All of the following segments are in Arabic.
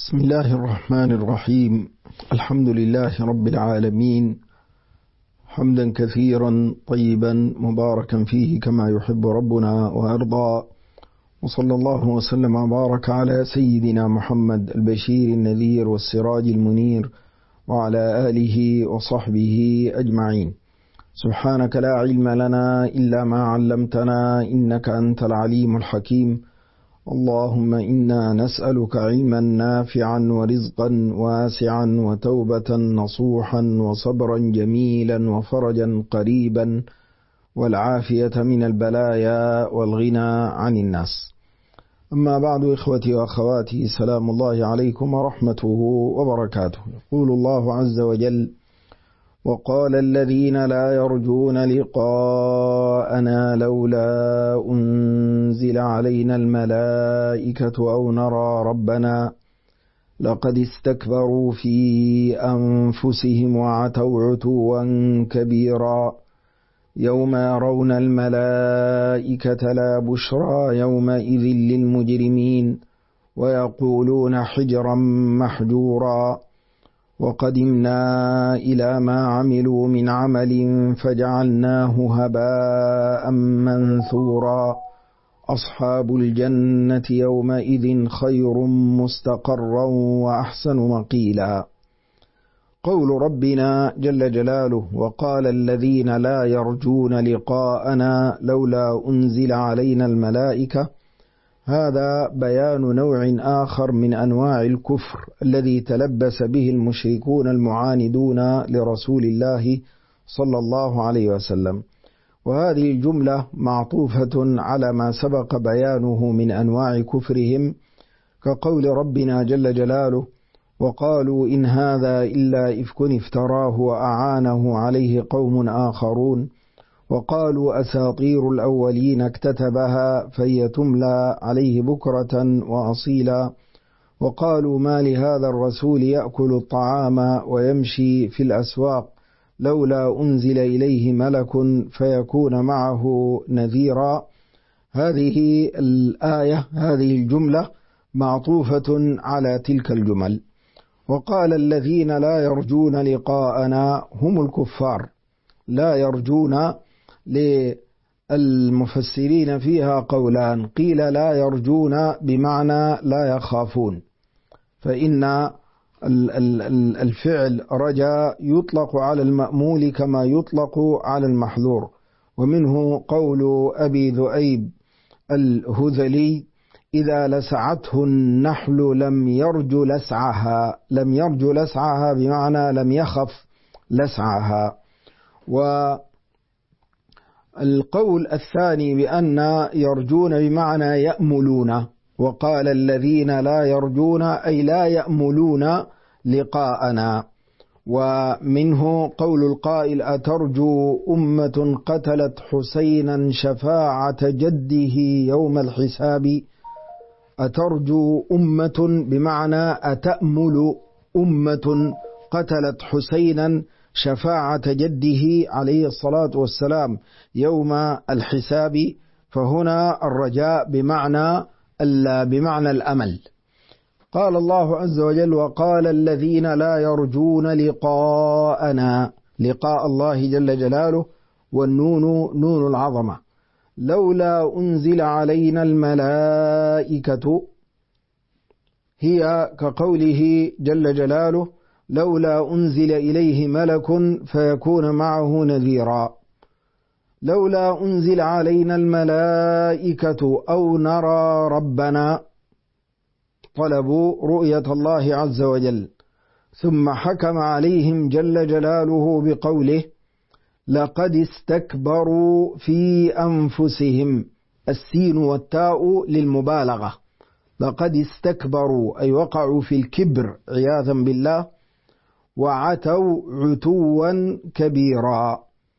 بسم الله الرحمن الرحيم. الحمد لله رب العالمين، حمدا كثيرا طيبا مباركا فيه كما يحب ربنا وأرضى، وصلى الله وسلم وبارك على سيدنا محمد البشير النذير والسراج المنير وعلى آله وصحبه أجمعين. سبحانك لا علم لنا إلا ما علمتنا إنك أنت العليم الحكيم. اللهم إنا نسألك علما نافعا ورزقا واسعا وتوبة نصوحا وصبرا جميلا وفرجا قريبا والعافية من البلايا والغنى عن الناس. أما بعد، إخوتي وأخواتي، سلام الله عليكم ورحمته وبركاته. يقول الله عز وجل: وقال الذين لا يرجون لقاءنا لولا أنزل علينا الملائكة أو نرى ربنا لقد استكبروا في أنفسهم وعتوا عتوا كبيرا يوم يرون الملائكة لا بشرى يومئذ للمجرمين ويقولون حجرا محجورا وقدمنا إلى ما عملوا من عمل فجعلناه هباء منثورا أصحاب الجنة يومئذ خير مستقرا وأحسن مقيلا. قول ربنا جل جلاله: وقال الذين لا يرجون لقاءنا لولا أنزل علينا الملائكة، هذا بيان نوع آخر من أنواع الكفر الذي تلبس به المشركون المعاندون لرسول الله صلى الله عليه وسلم. وهذه الجملة معطوفة على ما سبق بيانه من أنواع كفرهم، كقول ربنا جل جلاله: وقالوا إن هذا إلا إفك افتراه وأعانه عليه قوم آخرون وقالوا أساطير الأولين اكتتبها فهي تملى عليه بكرة وأصيلا وقالوا ما لهذا الرسول يأكل الطعام ويمشي في الأسواق لولا أنزل إليه ملك فيكون معه نذيرا. هذه الآية، هذه الجملة معطوفة على تلك الجمل. وقال الذين لا يرجون لقاءنا هم الكفار. لا يرجون للمفسرين فيها قولان: قيل لا يرجون بمعنى لا يخافون، فإن الفعل رجاء يطلق على المأمول كما يطلق على المحذور. ومنه قول أبي ذؤيب الهذلي: إذا لسعته النحل لم يرج لسعها. لم يرج لسعها بمعنى لم يخف لسعها. والقول الثاني بأن يرجون بمعنى يأملون. وقال الذين لا يرجون أي لا يأملون لقاءنا. ومنه قول القائل: أترجو أمة قتلت حسينا شفاعة جده يوم الحساب. أترجو أمة بمعنى أتأمل أمة قتلت حسينا شفاعة جده عليه الصلاة والسلام يوم الحساب. فهنا الرجاء بمعنى الأمل. قال الله عز وجل: وقال الذين لا يرجون لقاءنا، لقاء الله جل جلاله، والنون نون العظمة. لولا أنزل علينا الملائكة، هي كقوله جل جلاله: لولا أنزل إليه ملك فيكون معه نذيرا. لولا أنزل علينا الملائكة أو نرى ربنا، طلبوا رؤية الله عز وجل، ثم حكم عليهم جل جلاله بقوله: لقد استكبروا في أنفسهم. السين والتاء للمبالغة. لقد استكبروا أي وقعوا في الكبر عياذا بالله، وعتوا عتوا كبيرا.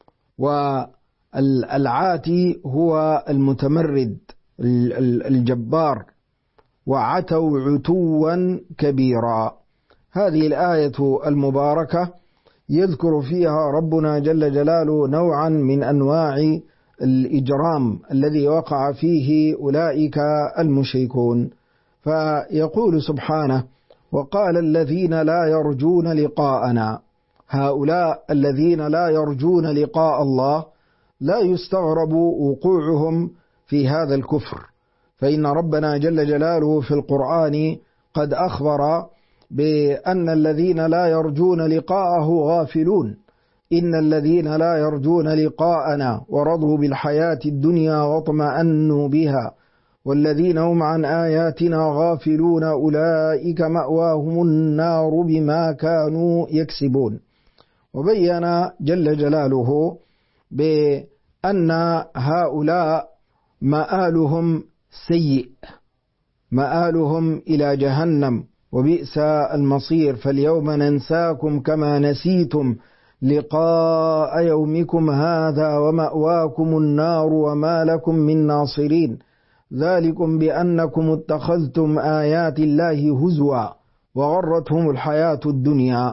والعاتي هو المتمرد الجبار، وعتوا عتوا كبيرا. هذه الآية المباركة يذكر فيها ربنا جل جلاله نوعا من أنواع الإجرام الذي وقع فيه أولئك المشركون. فيقول سبحانه: وقال الذين لا يرجون لقاءنا. هؤلاء الذين لا يرجون لقاء الله لا يستغرب وقوعهم في هذا الكفر، فإن ربنا جل جلاله في القرآن قد أخبر بأن الذين لا يرجون لقاءه غافلون. إن الذين لا يرجون لقاءنا ورضوا بالحياة الدنيا واطمأنوا بها والذين هم عن آياتنا غافلون أولئك مأواهم النار بما كانوا يكسبون. وبين جل جلاله بأن هؤلاء مآلهم سيء، مآلهم إلى جهنم وبئس المصير. فاليوم ننساكم كما نسيتم لقاء يومكم هذا ومأواكم النار وما لكم من ناصرين ذلكم بأنكم اتخذتم آيات الله هزوا وغرتهم الحياة الدنيا.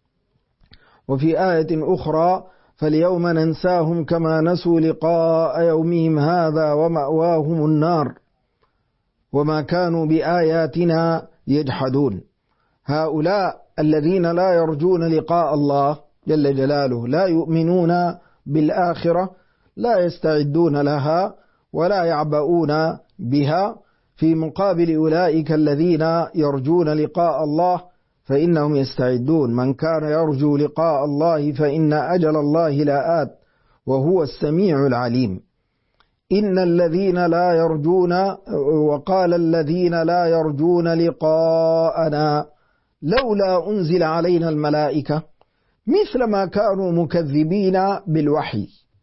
وفي آية أخرى فاليوم ننساهم كما نسوا لقاء يومهم هذا ومأواهم النار وما كانوا بآياتنا يجحدون. هؤلاء الذين لا يرجون لقاء الله جل جلاله، لا يؤمنون بالآخرة، لا يستعدون لها ولا يعبؤون بها، في مقابل أولئك الذين يرجون لقاء الله فإنهم يستعدون. من كان يرجو لقاء الله فإن أجل الله لآت وهو السميع العليم. إن الذين لا يرجون، وقال الذين لا يرجون لقاءنا لولا أنزل علينا الملائكة، مثل ما كانوا مكذبين بالوحي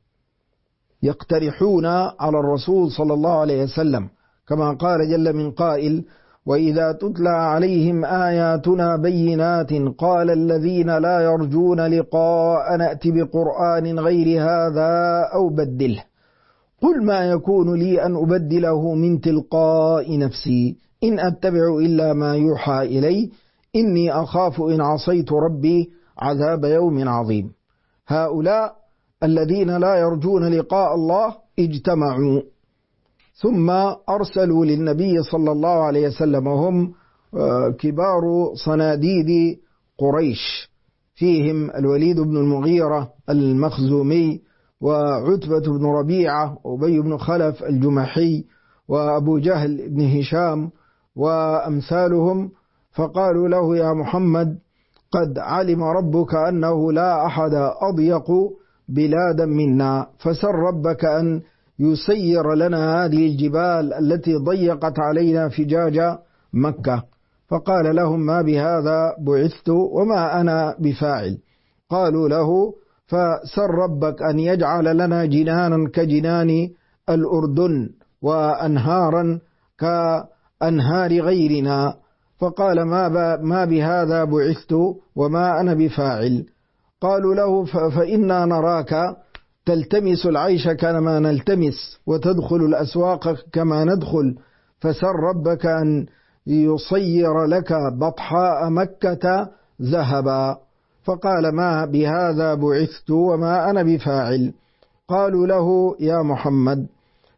يقترحون على الرسول صلى الله عليه وسلم، كما قال جل من قائل: وإذا تتلى عليهم آياتنا بينات قال الذين لا يرجون لقاء نأت بقرآن غير هذا أو بدله قل ما يكون لي أن أبدله من تلقاء نفسي إن أتبع إلا ما يوحى إلي إني أخاف إن عصيت ربي عذاب يوم عظيم. هؤلاء الذين لا يرجون لقاء الله اجتمعوا ثم أرسلوا للنبي صلى الله عليه وسلم، وهم كبار صناديد قريش، فيهم الوليد بن المغيرة المخزومي وعتبة بن ربيعة وأبي بن خلف الجمحي وأبو جهل بن هشام وأمثالهم، فقالوا له: يا محمد قد علم ربك أنه لا أحد أضيق بلادا منا، فسر ربك أن يسير لنا هذه الجبال التي ضيقت علينا فجاج مكة. فقال لهم: ما بهذا بعثت وما أنا بفاعل. قالوا له: فسر ربك أن يجعل لنا جنانا كجنان الأردن وأنهارا كأنهار غيرنا. فقال: ما بهذا بعثت وما أنا بفاعل. قالوا له: فإنا نراك تلتمس العيش كما نلتمس وتدخل الأسواق كما ندخل، فسر ربك أن يصير لك بطحاء مكة ذهبا. فقال: ما بهذا بعثت وما أنا بفاعل. قالوا له: يا محمد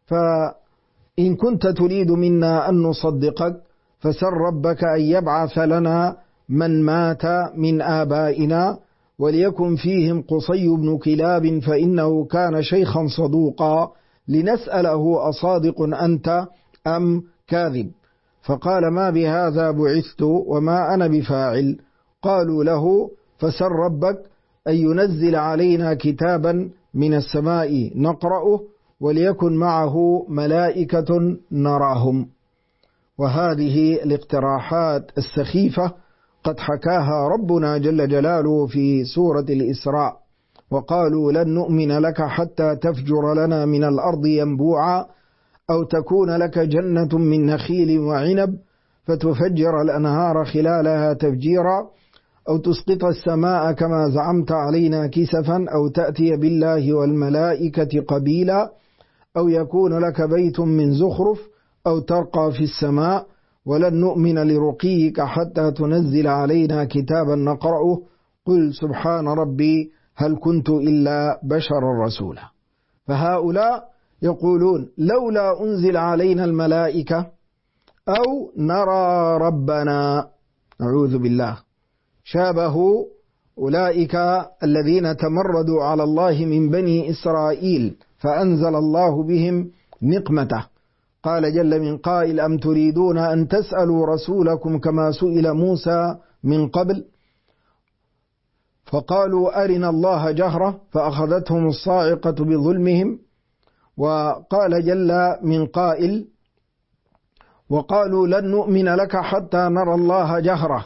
فإن كنت تريد منا أن نصدقك فسر ربك أن يبعث لنا من مات من آبائنا وليكن فيهم قصي بن كلاب فإنه كان شيخا صدوقا لنسأله أصادق أنت أم كاذب. فقال: ما بهذا بعثت وما أنا بفاعل. قالوا له: فسر ربك أن ينزل علينا كتابا من السماء نقرأه وليكن معه ملائكة نراهم. وهذه الاقتراحات السخيفة قد حكاها ربنا جل جلاله في سورة الإسراء: وقالوا لن نؤمن لك حتى تفجر لنا من الأرض ينبوعا أو تكون لك جنة من نخيل وعنب فتفجر الأنهار خلالها تفجيرا أو تسقط السماء كما زعمت علينا كسفا أو تأتي بالله والملائكة قبيلا أو يكون لك بيت من زخرف أو ترقى في السماء ولن نؤمن لرقيك حتى تنزل علينا كتابا نقرأه قل سبحان ربي هل كنت إلا بشرا رسولا. فهؤلاء يقولون: لولا أنزل علينا الملائكة أو نرى ربنا. نعوذ بالله. شابهوا أولئك الذين تمردوا على الله من بني إسرائيل فأنزل الله بهم نقمته. قال جل من قائل أم تريدون أن تسألوا رسولكم كما سئل موسى من قبل فقالوا أرنا الله جهرة فأخذتهم الصاعقة بظلمهم. وقال جل من قائل وقالوا لن نؤمن لك حتى نرى الله جهرة.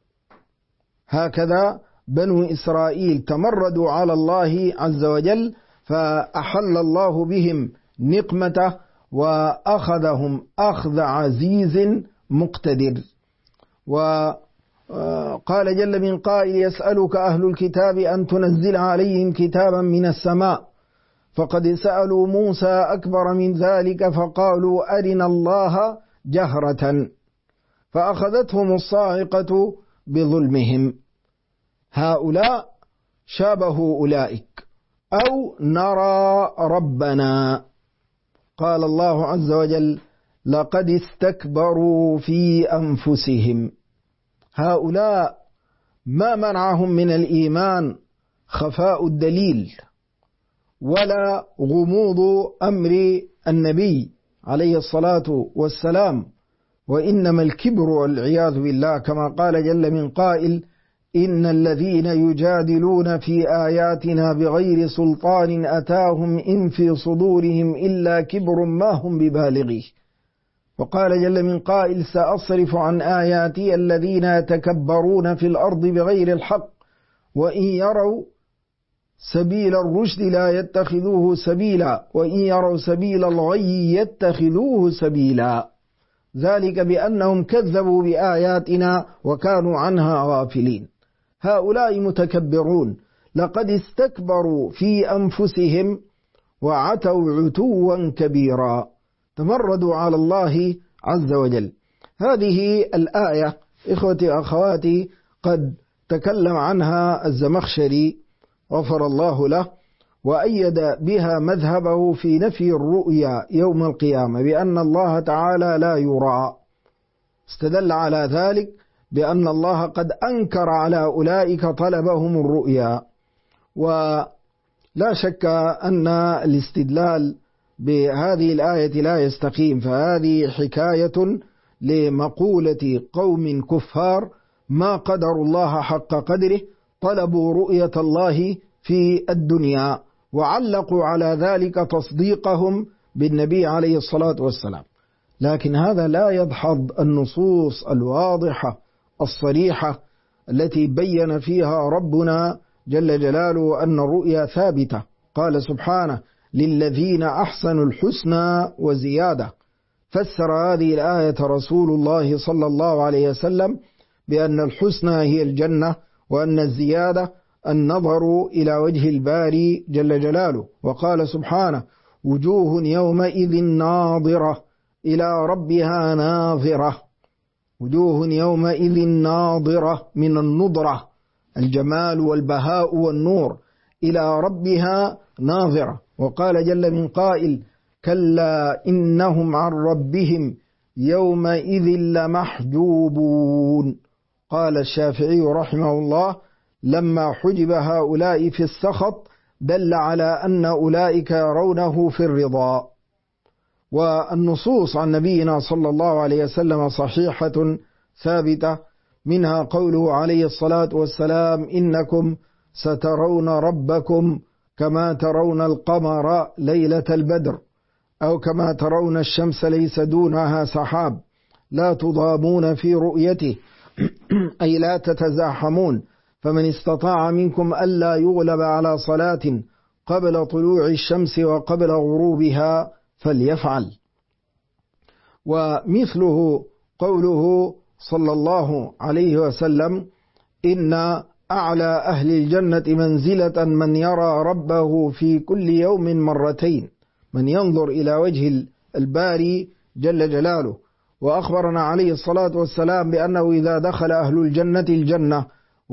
هكذا بنو إسرائيل تمردوا على الله عز وجل فأحل الله بهم نقمته وأخذهم أخذ عزيز مقتدر. وقال جل من قائل يسألك أهل الكتاب أن تنزل عليهم كتابا من السماء فقد سألوا موسى أكبر من ذلك فقالوا أرنا الله جهرة فأخذتهم الصاعقة بظلمهم. هؤلاء شابهوا أولئك أو نرى ربنا. قال الله عز وجل لقد استكبروا في أنفسهم. هؤلاء ما منعهم من الإيمان خفاء الدليل ولا غموض أمر النبي عليه الصلاة والسلام، وإنما الكبر والعياذ بالله كما قال جل من قائل إن الذين يجادلون في آياتنا بغير سلطان أتاهم إن في صدورهم إلا كبر ما هم ببالغيه. وقال جل من قائل سأصرف عن آياتي الذين يتكبرون في الأرض بغير الحق وإن يروا سبيل الرشد لا يتخذوه سبيلا وإن يروا سبيل الغي يتخذوه سبيلا ذلك بأنهم كذبوا بآياتنا وكانوا عنها غافلين. هؤلاء متكبرون لقد استكبروا في أنفسهم وعتوا عتوا كبيرا، تمردوا على الله عز وجل. هذه الآية إخوتي أخواتي قد تكلم عنها الزمخشري غفر الله له وأيد بها مذهبه في نفي الرؤيا يوم القيامة بأن الله تعالى لا يرى. استدل على ذلك بأن الله قد أنكر على أولئك طلبهم الرؤيا. ولا شك أن الاستدلال بهذه الآية لا يستقيم، فهذه حكاية لمقولة قوم كفار ما قدروا الله حق قدره، طلبوا رؤية الله في الدنيا وعلقوا على ذلك تصديقهم بالنبي عليه الصلاة والسلام. لكن هذا لا يدحض النصوص الواضحة الصريحة التي بين فيها ربنا جل جلاله أن الرؤيا ثابتة. قال سبحانه للذين أحسنوا الحسنى وزيادة. فسر هذه الآية رسول الله صلى الله عليه وسلم بأن الحسنى هي الجنة وأن الزيادة النظر إلى وجه الباري جل جلاله. وقال سبحانه وجوه يومئذ ناظرة إلى ربها ناظرة. وجوه يومئذ ناظرة من النضرة الجمال والبهاء والنور إلى ربها ناظرة. وقال جل من قائل كلا إنهم عن ربهم يومئذ لمحجوبون. قال الشافعي رحمه الله لما حجب هؤلاء في السخط دل على أن أولئك يرونه في الرضا. والنصوص عن نبينا صلى الله عليه وسلم صحيحة ثابتة، منها قوله عليه الصلاة والسلام إنكم سترون ربكم كما ترون القمر ليلة البدر أو كما ترون الشمس ليس دونها سحاب لا تضامون في رؤيته أي لا تتزاحمون، فمن استطاع منكم ألا يغلب على صلاة قبل طلوع الشمس وقبل غروبها فليفعل. ومثله قوله صلى الله عليه وسلم إن أعلى أهل الجنة منزلة من يرى ربه في كل يوم مرتين، من ينظر إلى وجه الباري جل جلاله. وأخبرنا عليه الصلاة والسلام بأنه إذا دخل أهل الجنة الجنة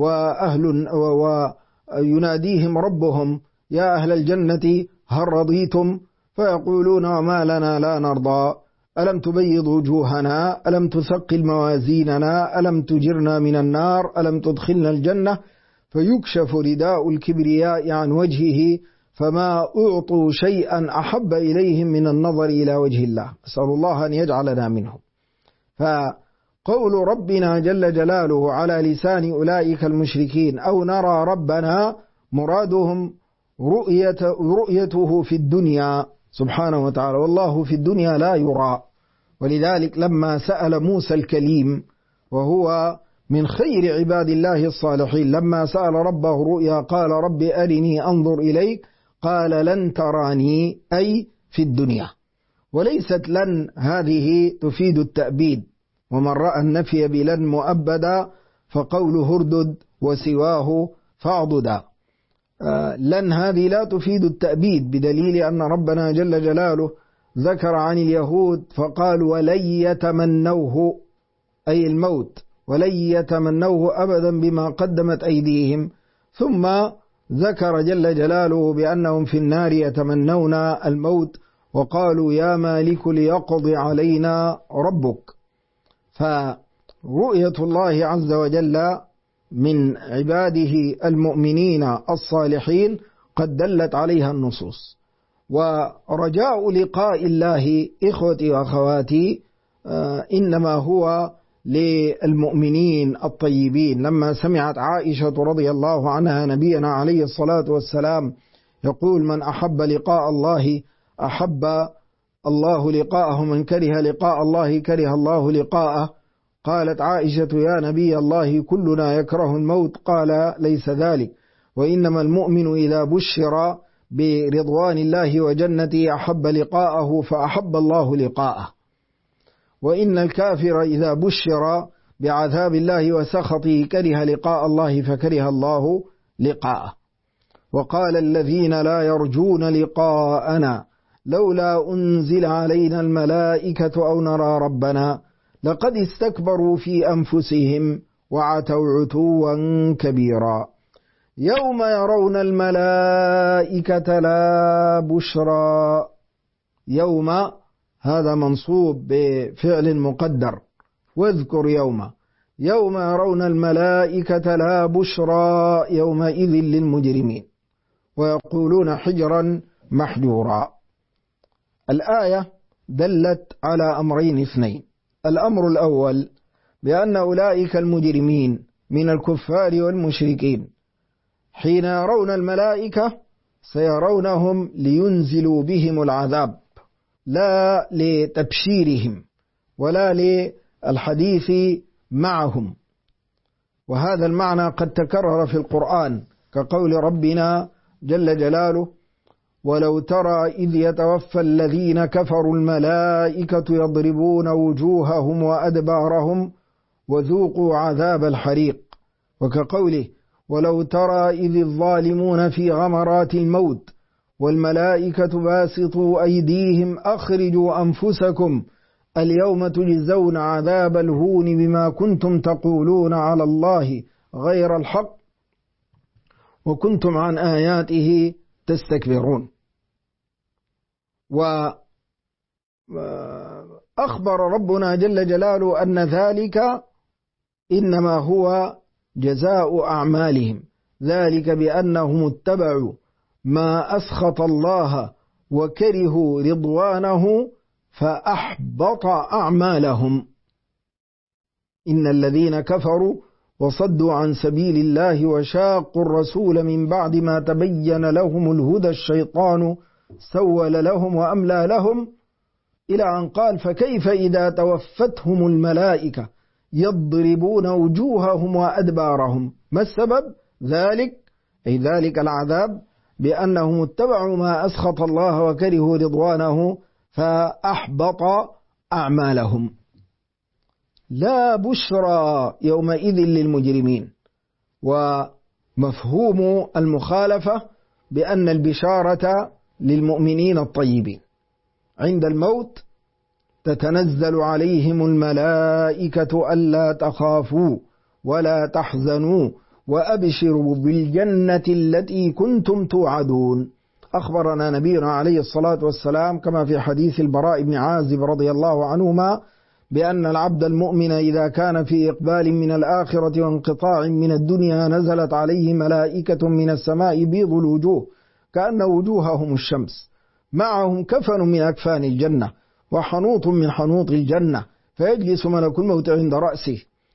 ويناديهم ربهم يا أهل الجنة هل رضيتم؟ فيقولون وما لنا لا نرضى. ألم تبيض وجوهنا، ألم تثقل موازيننا، ألم تجرنا من النار، ألم تدخلنا الجنة، فيكشف رداء الكبرياء عن وجهه فما أعطوا شيئا أحب إليهم من النظر إلى وجه الله. أسأل الله أن يجعلنا منهم. فقول ربنا جل جلاله على لسان أولئك المشركين أو نرى ربنا، مرادهم رؤيته في الدنيا سبحانه وتعالى، والله في الدنيا لا يرى. ولذلك لما سأل موسى الكليم وهو من خير عباد الله الصالحين، لما سأل ربه رؤيا قال رب أرني أنظر إليك، قال لن تراني أي في الدنيا. وليست لن هذه تفيد التأبيد، ومن رأى النفي بلن مؤبدا فقوله اردد وسواه فاعضدا. لن هذه لا تفيد التأبيد، بدليل أن ربنا جل جلاله ذكر عن اليهود فقال ولن يتمنوه أي الموت، ولن يتمنوه أبدا بما قدمت أيديهم، ثم ذكر جل جلاله بأنهم في النار يتمنون الموت وقالوا يا مالك ليقض علينا ربك. فرؤية الله عز وجل من عباده المؤمنين الصالحين قد دلت عليها النصوص. ورجاء لقاء الله إخوتي وأخواتي إنما هو للمؤمنين الطيبين. لما سمعت عائشة رضي الله عنها نبينا عليه الصلاة والسلام يقول من أحب لقاء الله أحب الله لقاءه، من كره لقاء الله كره الله لقاءه، قالت عائشة يا نبي الله كلنا يكره الموت، قال ليس ذلك، وإنما المؤمن إذا بشر برضوان الله وجنته أحب لقاءه فأحب الله لقاءه، وإن الكافر إذا بشر بعذاب الله وسخطه كره لقاء الله فكره الله لقاءه. وقال الذين لا يرجون لقاءنا لولا أنزل علينا الملائكة أو نرى ربنا لقد استكبروا في أنفسهم وعتوا عتوا كبيرا. يوم يرون الملائكة لا بشرى، يوم هذا منصوب بفعل مقدر، واذكر يوم يرون الملائكة لا بشرى يومئذ للمجرمين ويقولون حجرا محجورا. الآية دلت على أمرين اثنين. الأمر الأول بأن أولئك المجرمين من الكفار والمشركين حين يرون الملائكة سيرونهم لينزلوا بهم العذاب، لا لتبشيرهم ولا للحديث معهم. وهذا المعنى قد تكرر في القرآن كقول ربنا جل جلاله ولو ترى إذ يتوفى الذين كفروا الملائكة يضربون وجوههم وأدبارهم وذوقوا عذاب الحريق، وكقوله ولو ترى إذ الظالمون في غمرات الموت والملائكة باسطوا أيديهم أخرجوا أنفسكم اليوم تجزون عذاب الهون بما كنتم تقولون على الله غير الحق وكنتم عن آياته تستكبرون. وأخبر ربنا جل جلاله أن ذلك إنما هو جزاء أعمالهم، ذلك بأنهم اتبعوا ما أسخط الله وكرهوا رضوانه فأحبط أعمالهم. إن الذين كفروا وصدوا عن سبيل الله وشاقوا الرسول من بعد ما تبين لهم الهدى الشيطان سول لهم وأملى لهم، إلى أن قال فكيف إذا توفتهم الملائكة يضربون وجوههم وأدبارهم. ما السبب؟ ذلك العذاب بأنهم اتبعوا ما أسخط الله وكرهوا رضوانه فأحبط أعمالهم. لا بشرى يومئذ للمجرمين. ومفهوم المخالفة بأن البشارة للمؤمنين الطيبين عند الموت تتنزل عليهم الملائكة ألا تخافوا ولا تحزنوا وأبشروا بالجنة التي كنتم توعدون. أخبرنا نبينا عليه الصلاة والسلام كما في حديث البراء بن عازب رضي الله عنهما بأن العبد المؤمن إذا كان في إقبال من الآخرة وانقطاع من الدنيا نزلت عليه ملائكة من السماء بيض الوجوه كأن وجوههم الشمس، معهم كفن من أكفان الجنة وحنوط من حنوط الجنة، فيجلس ملك الموت عند رأسه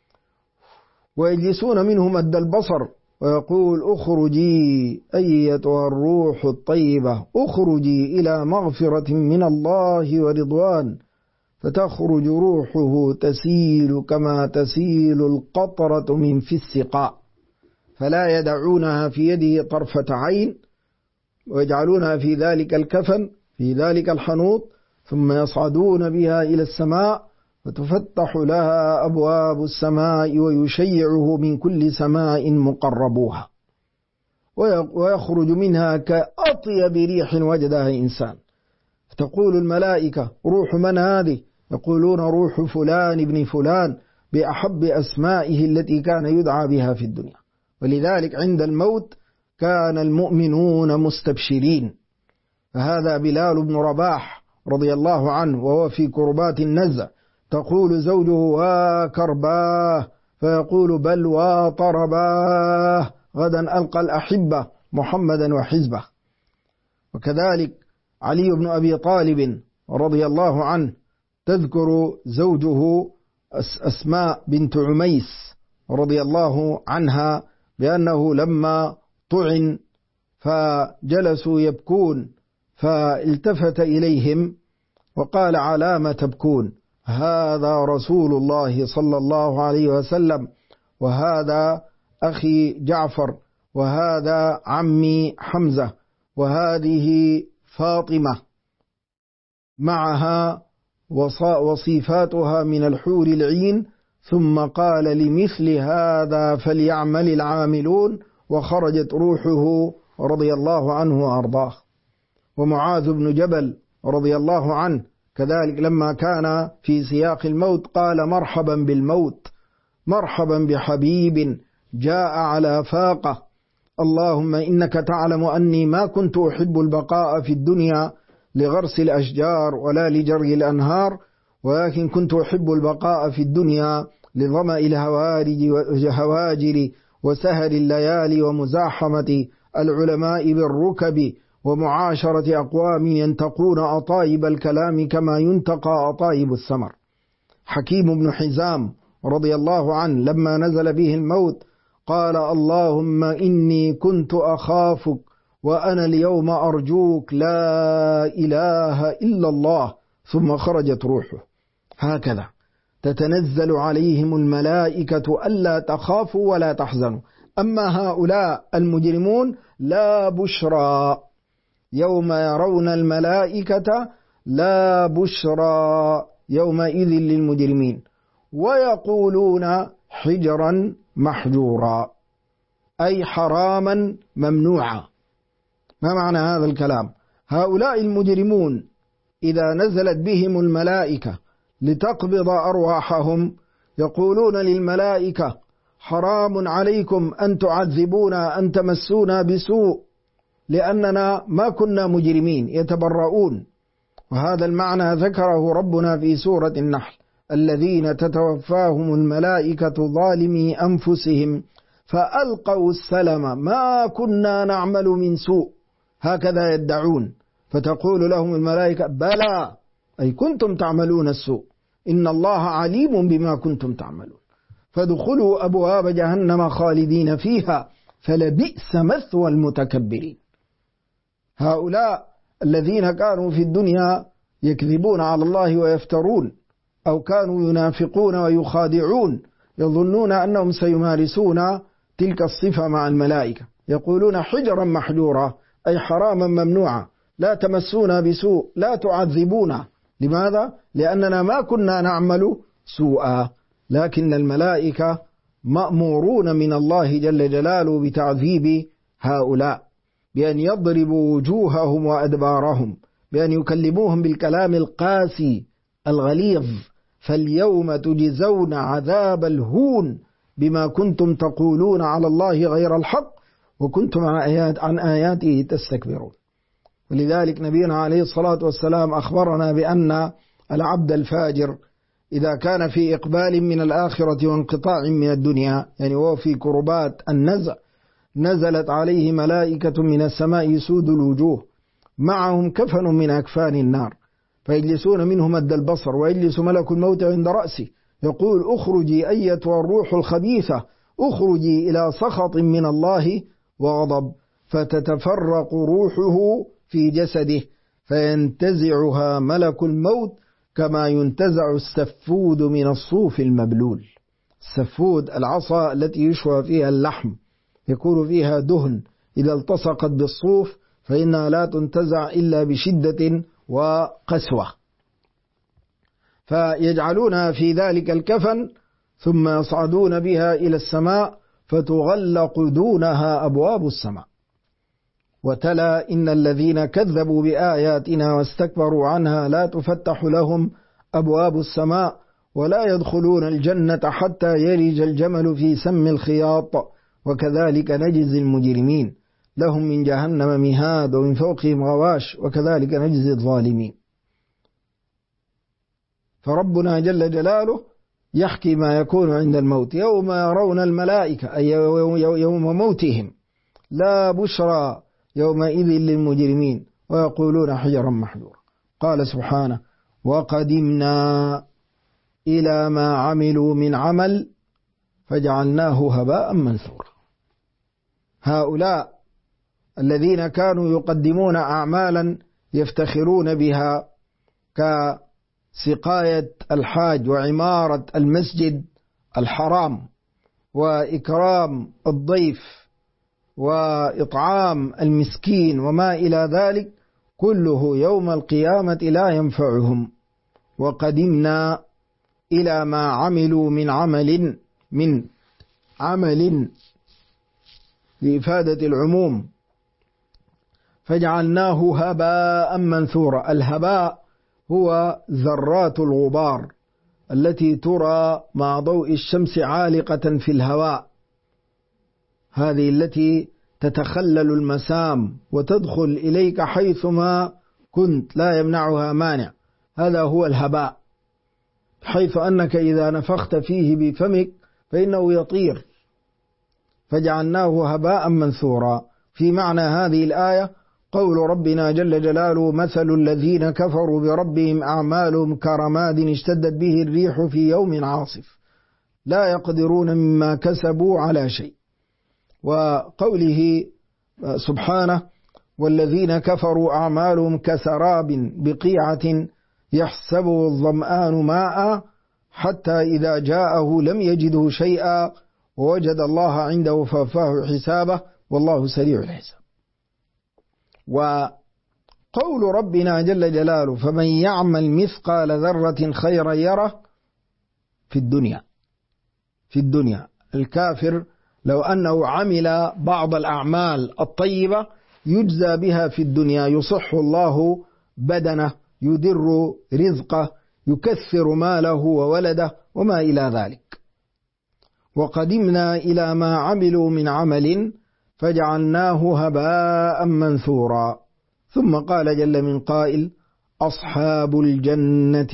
ويجلسون منه مد البصر ويقول اخرجي أيتها الروح الطيبة، اخرجي إلى مغفرة من الله ورضوان، فتخرج روحه تسيل كما تسيل القطرة من في السقاء، فلا يدعونها في يده طرفة عين، ويجعلونها في ذلك الكفن في ذلك الحنوط، ثم يصعدون بها إلى السماء فتفتح لها أبواب السماء ويشيعه من كل سماء مقربوها، ويخرج منها كأطيب ريح وجدها إنسان، فتقول الملائكة روح من هذه؟ يقولون روح فلان ابن فلان بأحب أسمائه التي كان يدعى بها في الدنيا. ولذلك عند الموت كان المؤمنون مستبشرين. فهذا بلال بن رباح رضي الله عنه وهو في كربات النزع، تقول زوجه وكرباه، فيقول بل وطرباه، غدا ألقى الأحبة محمدا وحزبه. وكذلك علي بن أبي طالب رضي الله عنه تذكر زوجه أسماء بنت عميس رضي الله عنها بأنه لما طعن فجلسوا يبكون، فالتفت إليهم وقال على ما تبكون؟ هذا رسول الله صلى الله عليه وسلم، وهذا أخي جعفر، وهذا عمي حمزة، وهذه فاطمة معها وصيفاتها من الحور العين، ثم قال لمثل هذا فليعمل العاملون، وخرجت روحه رضي الله عنه وأرضاه. ومعاذ بن جبل رضي الله عنه كذلك لما كان في سياق الموت قال مرحبا بالموت، مرحبا بحبيب جاء على فاقة، اللهم إنك تعلم أني ما كنت أحب البقاء في الدنيا لغرس الأشجار ولا لجري الأنهار، ولكن كنت أحب البقاء في الدنيا لظمأ الهواجر وسهر الليالي ومزاحمة العلماء بالركب ومعاشرة أقوام ينتقون أطايب الكلام كما ينتقى أطايب الثمر. حكيم بن حزام رضي الله عنه لما نزل به الموت قال اللهم إني كنت أخافك وأنا اليوم أرجوك لا إله إلا الله، ثم خرجت روحه. هكذا تتنزل عليهم الملائكة ألا تخافوا ولا تحزنوا. أما هؤلاء المجرمون لا بشرى، يوم يرون الملائكة لا بشرى يومئذ للمجرمين، ويقولون حجرا محجورا، أي حراما ممنوعا. ما معنى هذا الكلام؟ هؤلاء المجرمون إذا نزلت بهم الملائكة لتقبض أرواحهم يقولون للملائكة حرام عليكم أن تعذبونا، أن تمسونا بسوء، لأننا ما كنا مجرمين، يتبرؤون. وهذا المعنى ذكره ربنا في سورة النحل، الذين تتوفاهم الملائكة ظالمي أنفسهم فألقوا السلم ما كنا نعمل من سوء، هكذا يدعون. فتقول لهم الملائكة بلى، أي كنتم تعملون السوء، إن الله عليم بما كنتم تعملون، فادخلوا أبواب جهنم خالدين فيها فلبئس مثوى المتكبرين. هؤلاء الذين كانوا في الدنيا يكذبون على الله ويفترون، أو كانوا ينافقون ويخادعون، يظنون أنهم سيمارسون تلك الصفة مع الملائكة، يقولون حجرا محجورا، أي حراما ممنوعا، لا تمسونا بسوء، لا تعذبونا. لماذا؟ لأننا ما كنا نعمل سوءا. لكن الملائكة مأمورون من الله جل جلاله بتعذيب هؤلاء، بأن يضربوا وجوههم وأدبارهم، بأن يكلموهم بالكلام القاسي الغليظ، فاليوم تجزون عذاب الهون بما كنتم تقولون على الله غير الحق وكنتم عن آياته تستكبرون. ولذلك نبينا عليه الصلاة والسلام أخبرنا بأن العبد الفاجر إذا كان في إقبال من الآخرة وانقطاع من الدنيا، يعني هو في كربات النزع، نزلت عليه ملائكة من السماء سود الوجوه معهم كفن من أكفان النار، فيجلسون منه مد البصر، ويجلس ملك الموت عند رأسه يقول: اخرجي أيتها الروح الخبيثة، اخرجي إلى سخط من الله وغضب، فتتفرق روحه في جسده فينتزعها ملك الموت كما ينتزع السفود من الصوف المبلول. السفود العصا التي يشوى فيها اللحم، يكون فيها دهن، إذا التصقت بالصوف فإنها لا تنتزع إلا بشدة وقسوة، فيجعلونها في ذلك الكفن ثم يصعدون بها إلى السماء فتغلق دونها أبواب السماء. وتلا: إن الذين كذبوا بآياتنا واستكبروا عنها لا تفتح لهم أبواب السماء ولا يدخلون الجنة حتى يلج الجمل في سم الخياط وكذلك نجزي المجرمين، لهم من جهنم مهاد ومن فوقهم غواش وكذلك نجزي الظالمين. فربنا جل جلاله يحكي ما يكون عند الموت: يوم يرون الملائكة، أي يوم موتهم، لا بشرى يومئذ للمجرمين ويقولون حجرا محجورا. قال سبحانه: وقدمنا إلى ما عملوا من عمل فجعلناه هباء منثورا. هؤلاء الذين كانوا يقدمون أعمالا يفتخرون بها كسقاية الحاج وعمارة المسجد الحرام وإكرام الضيف وإطعام المسكين وما إلى ذلك، كله يوم القيامة لا ينفعهم. وقدمنا إلى ما عملوا من عمل لإفادة العموم فجعلناه هباء منثورا. الهباء هو ذرات الغبار التي ترى مع ضوء الشمس عالقة في الهواء، هذه التي تتخلل المسام وتدخل إليك حيثما كنت لا يمنعها مانع، هذا هو الهباء، حيث أنك إذا نفخت فيه بفمك فإنه يطير. فجعلناه هباء منثورا. في معنى هذه الآية قول ربنا جل جلاله: مثل الذين كفروا بربهم أعمالهم كرماد اشتدت به الريح في يوم عاصف لا يقدرون مما كسبوا على شيء. وقوله سبحانه: والذين كفروا أعمالهم كسراب بقيعة يحسبه الظمآن ماء حتى إذا جاءه لم يجده شيئا ووجد الله عنده فوفاه حسابه والله سريع الحساب. وقول ربنا جل جلاله: فمن يعمل مثقال ذرة خيرا يره. في الدنيا الكافر لو أنه عمل بعض الأعمال الطيبة يجزى بها في الدنيا، يصح الله بدنه، يدر رزقه، يكثر ماله وولده وما إلى ذلك. وقدمنا إلى ما عملوا من عمل فجعلناه هباء منثورا. ثم قال جل من قائل: أصحاب الجنة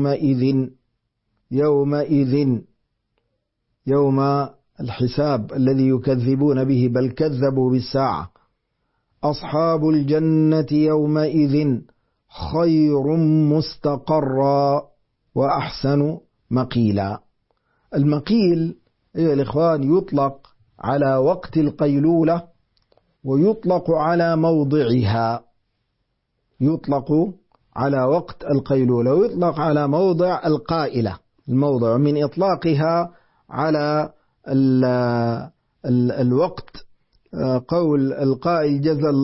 يومئذ يوم الحساب الذي يكذبون به، بل كذبوا بالساعة. أصحاب الجنة يومئذ خير مستقرا وأحسن مقيلا. المقيل أيها الإخوان يطلق على وقت القيلولة ويطلق على موضعها، يطلق على وقت القيلولة ويطلق على موضع القائلة، الموضع من إطلاقها على الوقت. قول القائل: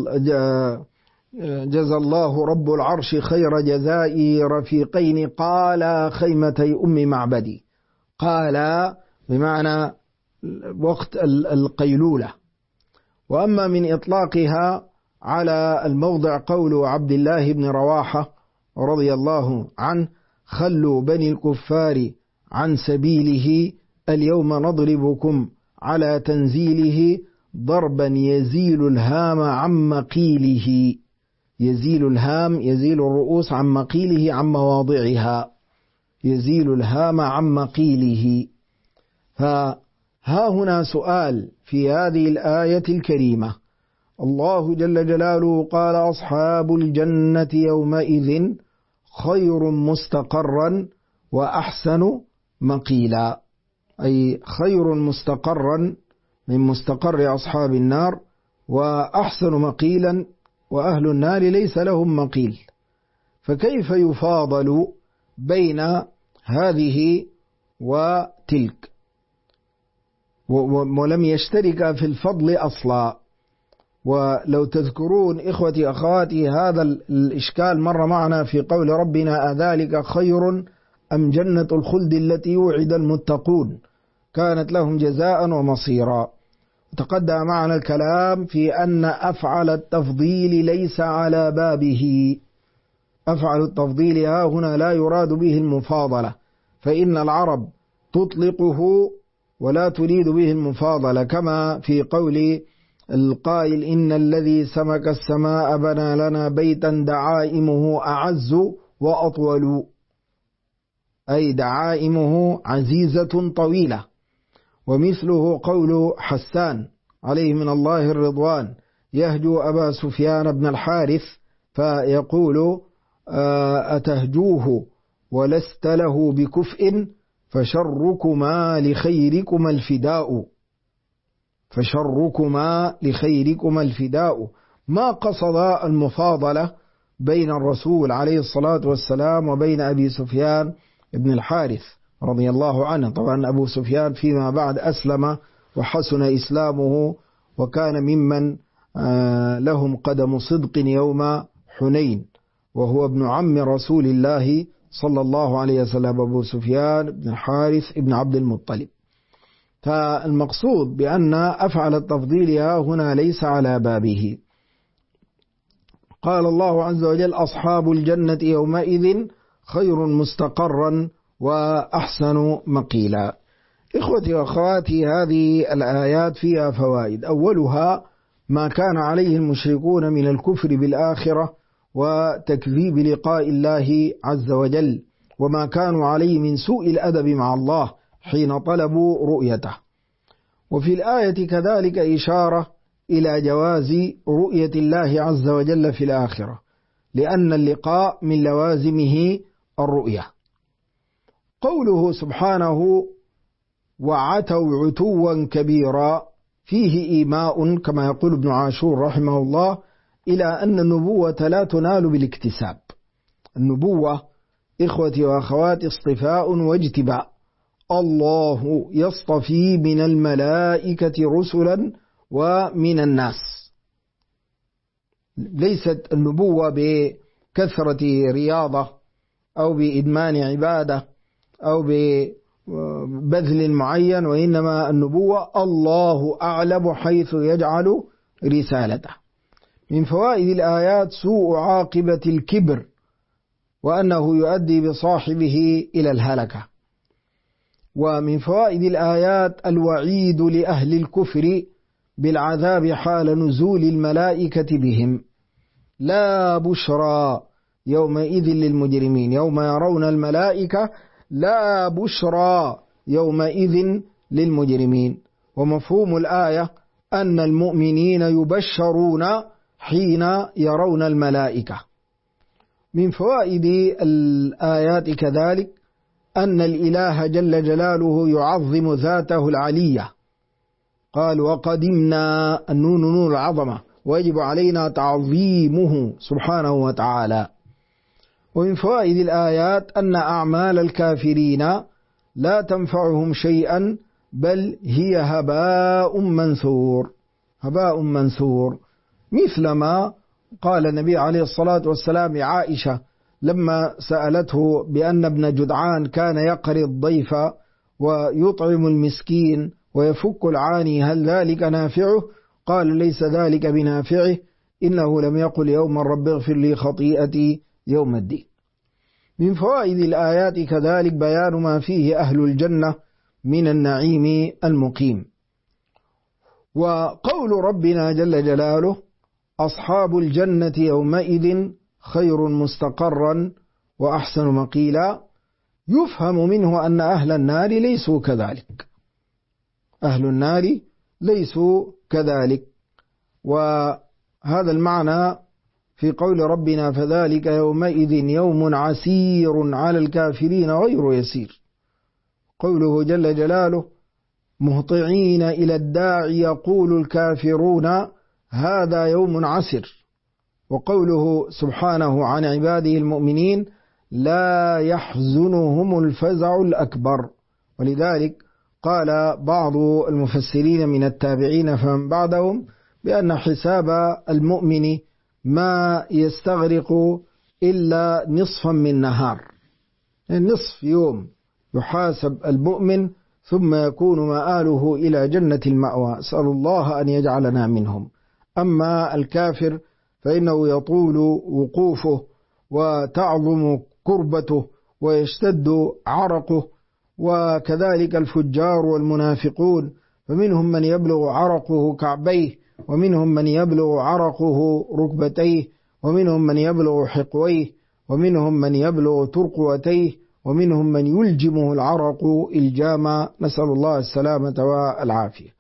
جزى الله رب العرش خير جزائي رفيقين قال خيمتي أم معبدي. قال بمعنى وقت القيلولة. وأما من إطلاقها على الموضع قول عبد الله بن رواحة رضي الله عنه: خلوا بني الكفار عن سبيله اليوم نضربكم على تنزيله ضربا يزيل الهام عن مقيله. يزيل الهام، يزيل الرؤوس عن مقيله عن مواضعها، يزيل الهام عن مقيله. فها هنا سؤال في هذه الآية الكريمة، الله جل جلاله قال أصحاب الجنة يومئذ خير مستقرا وأحسن مقيلا، أي خير مستقرا من مستقر أصحاب النار، وأحسن مقيلا وأهل النار ليس لهم مقيل. فكيف يفاضل بين هذه وتلك ولم يشترك في الفضل أصلا؟ ولو تذكرون إخوتي أخواتي هذا الإشكال مر معنا في قول ربنا أذلك خير أم جنة الخلد التي وعد المتقون كانت لهم جزاء ومصيرا. تقدم معنا الكلام في أن أفعل التفضيل ليس على بابه. أفعل التفضيل ها هنا لا يراد به المفاضلة، فإن العرب تطلقه ولا تريد به المفاضلة، كما في قول القائل إن الذي سمك السماء بنى لنا بيتا دعائمه أعز وأطول، أي دعائمه عزيزة طويلة. ومثله قول حسان عليه من الله الرضوان يهجو أبا سفيان بن الحارث فيقول أتهجوه ولست له بكفء فشركما لخيركما الفداء، فشركما لخيركما الفداء. ما قصد المفاضلة بين الرسول عليه الصلاة والسلام وبين أبي سفيان بن الحارث رضي الله عنه. طبعا أبو سفيان فيما بعد أسلم وحسن إسلامه وكان ممن لهم قدم صدق يوم حنين، وهو ابن عم رسول الله صلى الله عليه وسلم أبو سفيان بن الحارث بن عبد المطلب. فالمقصود بأن أفعل التفضيل هنا ليس على بابه. قال الله عز وجل أصحاب الجنة يومئذ خير مستقرا وأحسن مقيلا. إخوتي وأخواتي هذه الآيات فيها فوائد. أولها ما كان عليه المشركون من الكفر بالآخرة وتكذيب لقاء الله عز وجل، وما كانوا عليه من سوء الأدب مع الله حين طلبوا رؤيته. وفي الآية كذلك إشارة إلى جواز رؤية الله عز وجل في الآخرة، لأن اللقاء من لوازمه الرؤية. قوله سبحانه وعتوا عتوا كبيرا فيه إيماء كما يقول ابن عاشور رحمه الله إلى أن النبوة لا تنال بالاكتساب. النبوة إخوتي وأخواتي اصطفاء واجتباء، الله يصطفي من الملائكة رسلا ومن الناس. ليست النبوة بكثرة رياضة أو بإدمان عبادة أو ببذل معين، وإنما النبوة الله أعلم حيث يجعل رسالته. من فوائد الآيات سوء عاقبة الكبر، وأنه يؤدي بصاحبه إلى الهلكة. ومن فوائد الآيات الوعيد لأهل الكفر بالعذاب حال نزول الملائكة بهم. لا بشرى يومئذ للمجرمين يوم يرون الملائكة لا بشرى يومئذ للمجرمين. ومفهوم الآية أن المؤمنين يبشرون حين يرون الملائكة. من فوائد الآيات كذلك أن الإله جل جلاله يعظم ذاته العلية. قال وقدمنا، النون نون العظمة، ويجب علينا تعظيمه سبحانه وتعالى. ومن فوائد الآيات أن أعمال الكافرين لا تنفعهم شيئا بل هي هباء منثور، هباء منثور. مثلما قال النبي عليه الصلاة والسلام لعائشة لما سألته بأن ابن جدعان كان يقري الضيف ويطعم المسكين ويفك العاني هل ذلك نافعه؟ قال ليس ذلك بنافعه، إنه لم يقل يوما رب اغفر لي خطيئتي يوم الدين. من فوائد الآيات كذلك بيان ما فيه أهل الجنة من النعيم المقيم. وقول ربنا جل جلاله أصحاب الجنة يومئذ خير مستقرا وأحسن مقيلا، يفهم منه أن أهل النار ليسوا كذلك، أهل النار ليسوا كذلك. وهذا المعنى في قول ربنا فذلك يومئذ يوم عسير على الكافرين غير يسير. قوله جل جلاله مهطعين إلى الداعي يقول الكافرون هذا يوم عسر. وقوله سبحانه عن عباده المؤمنين لا يحزنهم الفزع الأكبر. ولذلك قال بعض المفسرين من التابعين فمن بعدهم بأن حساب المؤمن ما يستغرق إلا نصفا من نهار، نصف يوم يحاسب المؤمن ثم يكون مآله إلى جنة المأوى، أسأل الله أن يجعلنا منهم. أما الكافر فإنه يطول وقوفه وتعظم كربته ويشتد عرقه، وكذلك الفجار والمنافقون، فمنهم من يبلغ عرقه كعبيه، ومنهم من يبلغ عرقه ركبتيه، ومنهم من يبلغ حقويه، ومنهم من يبلغ ترقوتيه، ومنهم من يلجمه العرق إلجاما، نسأل الله السلامة والعافية.